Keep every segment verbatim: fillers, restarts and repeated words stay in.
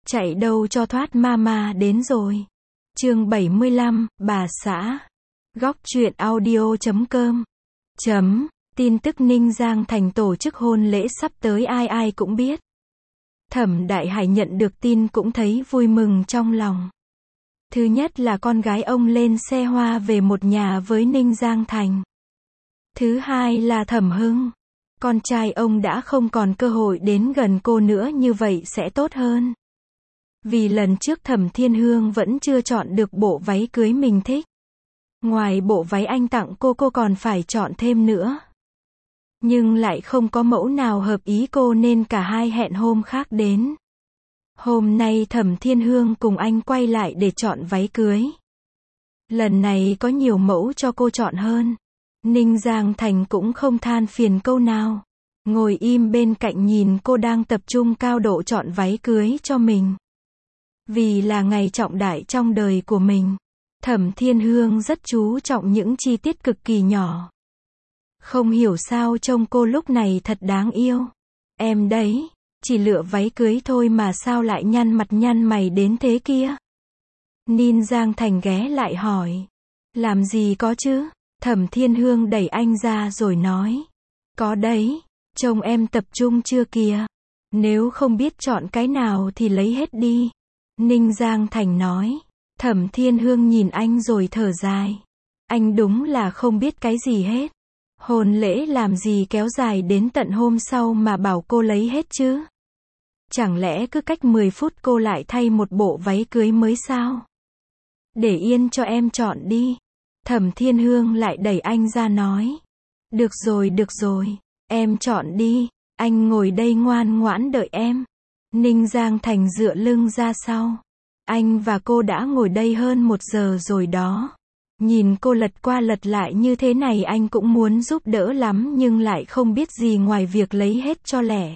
Chạy đâu cho thoát mama đến rồi. Chương bảy mươi lăm, bà xã. Góc truyện audio chấm com. Chấm, tin tức Ninh Giang Thành tổ chức hôn lễ sắp tới ai ai cũng biết. Thẩm Đại Hải nhận được tin cũng thấy vui mừng trong lòng. Thứ nhất là con gái ông lên xe hoa về một nhà với Ninh Giang Thành. Thứ hai là Thẩm Hưng. Con trai ông đã không còn cơ hội đến gần cô nữa, như vậy sẽ tốt hơn. Vì lần trước Thẩm Thiên Hương vẫn chưa chọn được bộ váy cưới mình thích. Ngoài bộ váy anh tặng cô, cô còn phải chọn thêm nữa. Nhưng lại không có mẫu nào hợp ý cô nên cả hai hẹn hôm khác đến. Hôm nay Thẩm Thiên Hương cùng anh quay lại để chọn váy cưới. Lần này có nhiều mẫu cho cô chọn hơn. Ninh Giang Thành cũng không than phiền câu nào. Ngồi im bên cạnh nhìn cô đang tập trung cao độ chọn váy cưới cho mình. Vì là ngày trọng đại trong đời của mình, Thẩm Thiên Hương rất chú trọng những chi tiết cực kỳ nhỏ. Không hiểu sao trông cô lúc này thật đáng yêu. Em đấy, chỉ lựa váy cưới thôi mà sao lại nhăn mặt nhăn mày đến thế kia? Ninh Giang Thành ghé lại hỏi. Làm gì có chứ? Thẩm Thiên Hương đẩy anh ra rồi nói. Có đấy, trông em tập trung chưa kìa. Nếu không biết chọn cái nào thì lấy hết đi. Ninh Giang Thành nói. Thẩm Thiên Hương nhìn anh rồi thở dài. Anh đúng là không biết cái gì hết. Hôn lễ làm gì kéo dài đến tận hôm sau mà bảo cô lấy hết chứ? Chẳng lẽ cứ cách mười phút cô lại thay một bộ váy cưới mới sao? Để yên cho em chọn đi. Thẩm Thiên Hương lại đẩy anh ra nói. Được rồi, được rồi, em chọn đi, anh ngồi đây ngoan ngoãn đợi em. Ninh Giang Thành dựa lưng ra sau. Anh và cô đã ngồi đây hơn một giờ rồi đó. Nhìn cô lật qua lật lại như thế này anh cũng muốn giúp đỡ lắm nhưng lại không biết gì ngoài việc lấy hết cho lẻ.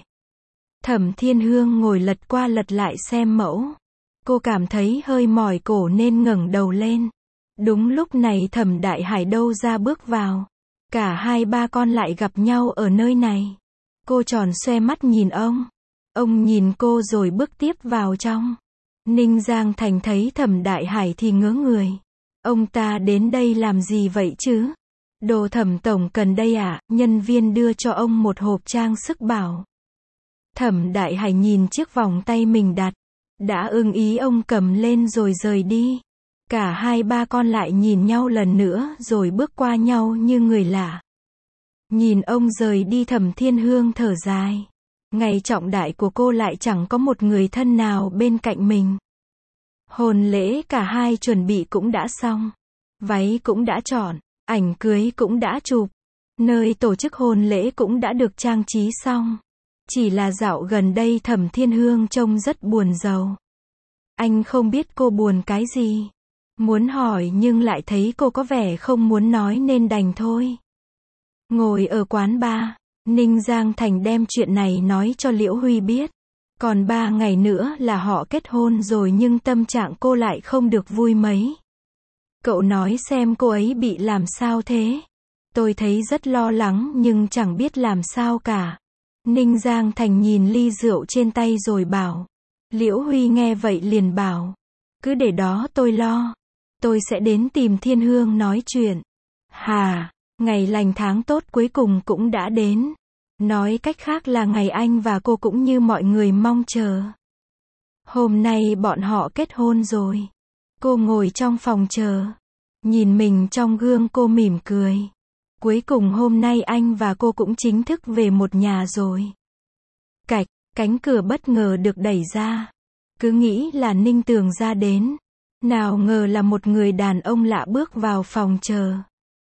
Thẩm Thiên Hương ngồi lật qua lật lại xem mẫu. Cô cảm thấy hơi mỏi cổ nên ngẩng đầu lên. Đúng lúc này Thẩm Đại Hải đâu ra bước vào. Cả hai ba con lại gặp nhau ở nơi này. Cô tròn xoe mắt nhìn ông. Ông nhìn cô rồi bước tiếp vào trong. Ninh Giang Thành thấy Thẩm Đại Hải thì ngớ người. Ông ta đến đây làm gì vậy chứ? Đồ Thẩm tổng cần đây à? Nhân viên đưa cho ông một hộp trang sức bảo. Thẩm Đại Hải nhìn chiếc vòng tay mình đặt. Đã ưng ý ông cầm lên rồi rời đi. Cả hai ba con lại nhìn nhau lần nữa rồi bước qua nhau như người lạ. Nhìn ông rời đi Thẩm Thiên Hương thở dài. Ngày trọng đại của cô lại chẳng có một người thân nào bên cạnh mình. Hôn lễ cả hai chuẩn bị cũng đã xong. Váy cũng đã chọn, ảnh cưới cũng đã chụp. Nơi tổ chức hôn lễ cũng đã được trang trí xong. Chỉ là dạo gần đây Thẩm Thiên Hương trông rất buồn rầu. Anh không biết cô buồn cái gì. Muốn hỏi nhưng lại thấy cô có vẻ không muốn nói nên đành thôi. Ngồi ở quán bar, Ninh Giang Thành đem chuyện này nói cho Liễu Huy biết. Còn ba ngày nữa là họ kết hôn rồi nhưng tâm trạng cô lại không được vui mấy. Cậu nói xem cô ấy bị làm sao thế? Tôi thấy rất lo lắng nhưng chẳng biết làm sao cả. Ninh Giang Thành nhìn ly rượu trên tay rồi bảo. Liễu Huy nghe vậy liền bảo. Cứ để đó tôi lo. Tôi sẽ đến tìm Thiên Hương nói chuyện. Hà, ngày lành tháng tốt cuối cùng cũng đã đến. Nói cách khác là ngày anh và cô cũng như mọi người mong chờ. Hôm nay bọn họ kết hôn rồi. Cô ngồi trong phòng chờ. Nhìn mình trong gương cô mỉm cười. Cuối cùng hôm nay anh và cô cũng chính thức về một nhà rồi. Cạch, cánh cửa bất ngờ được đẩy ra. Cứ nghĩ là Ninh Tường ra đến. Nào ngờ là một người đàn ông lạ bước vào phòng chờ.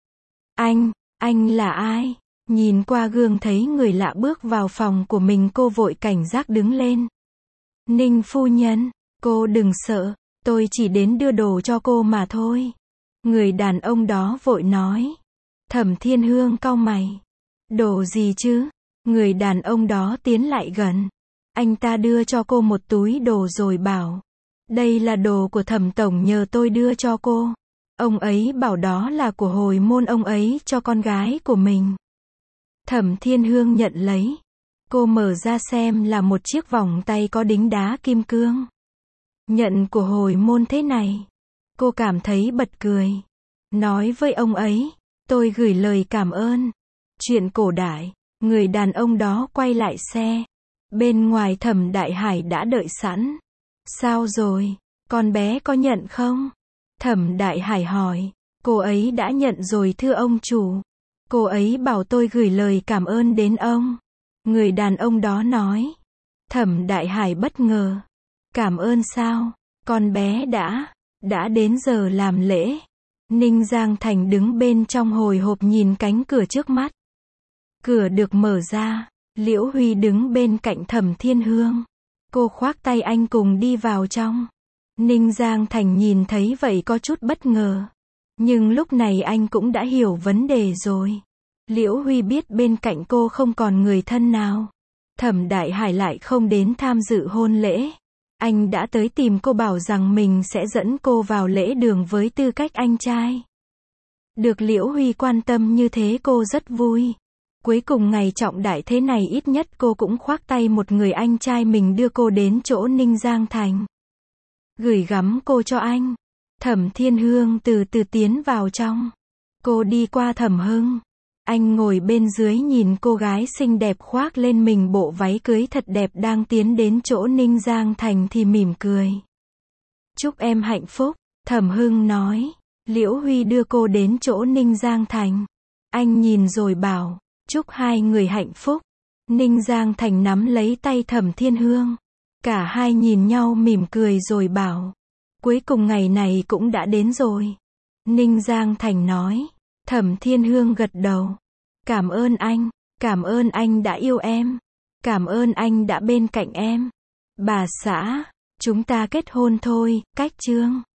Anh, anh là ai? Nhìn qua gương thấy người lạ bước vào phòng của mình cô vội cảnh giác đứng lên. Ninh phu nhân, cô đừng sợ, tôi chỉ đến đưa đồ cho cô mà thôi. Người đàn ông đó vội nói. Thẩm Thiên Hương cau mày. Đồ gì chứ? Người đàn ông đó tiến lại gần. Anh ta đưa cho cô một túi đồ rồi bảo. Đây là đồ của Thẩm tổng nhờ tôi đưa cho cô. Ông ấy bảo đó là của hồi môn ông ấy cho con gái của mình. Thẩm Thiên Hương nhận lấy. Cô mở ra xem là một chiếc vòng tay có đính đá kim cương. Nhận của hồi môn thế này. Cô cảm thấy bật cười. Nói với ông ấy, tôi gửi lời cảm ơn. Chuyện cổ đại, người đàn ông đó quay lại xe. Bên ngoài Thẩm Đại Hải đã đợi sẵn. Sao rồi, con bé có nhận không? Thẩm Đại Hải hỏi. Cô ấy đã nhận rồi thưa ông chủ. Cô ấy bảo tôi gửi lời cảm ơn đến ông. Người đàn ông đó nói. Thẩm Đại Hải bất ngờ. Cảm ơn sao? Con bé đã, đã đến giờ làm lễ. Ninh Giang Thành đứng bên trong hồi hộp nhìn cánh cửa trước mắt. Cửa được mở ra, Liễu Huy đứng bên cạnh Thẩm Thiên Hương. Cô khoác tay anh cùng đi vào trong. Ninh Giang Thành nhìn thấy vậy có chút bất ngờ. Nhưng lúc này anh cũng đã hiểu vấn đề rồi. Liễu Huy biết bên cạnh cô không còn người thân nào. Thẩm Đại Hải lại không đến tham dự hôn lễ. Anh đã tới tìm cô bảo rằng mình sẽ dẫn cô vào lễ đường với tư cách anh trai. Được Liễu Huy quan tâm như thế cô rất vui. Cuối cùng ngày trọng đại thế này ít nhất cô cũng khoác tay một người anh trai mình đưa cô đến chỗ Ninh Giang Thành. Gửi gắm cô cho anh. Thẩm Thiên Hương từ từ tiến vào trong. Cô đi qua Thẩm Hưng. Anh ngồi bên dưới nhìn cô gái xinh đẹp khoác lên mình bộ váy cưới thật đẹp đang tiến đến chỗ Ninh Giang Thành thì mỉm cười. Chúc em hạnh phúc, Thẩm Hưng nói. Liễu Huy đưa cô đến chỗ Ninh Giang Thành. Anh nhìn rồi bảo, chúc hai người hạnh phúc. Ninh Giang Thành nắm lấy tay Thẩm Thiên Hương. Cả hai nhìn nhau mỉm cười rồi bảo, cuối cùng ngày này cũng đã đến rồi. Ninh Giang Thành nói. Thẩm Thiên Hương gật đầu. Cảm ơn anh, cảm ơn anh đã yêu em. Cảm ơn anh đã bên cạnh em. Bà xã, chúng ta kết hôn thôi, cách chương.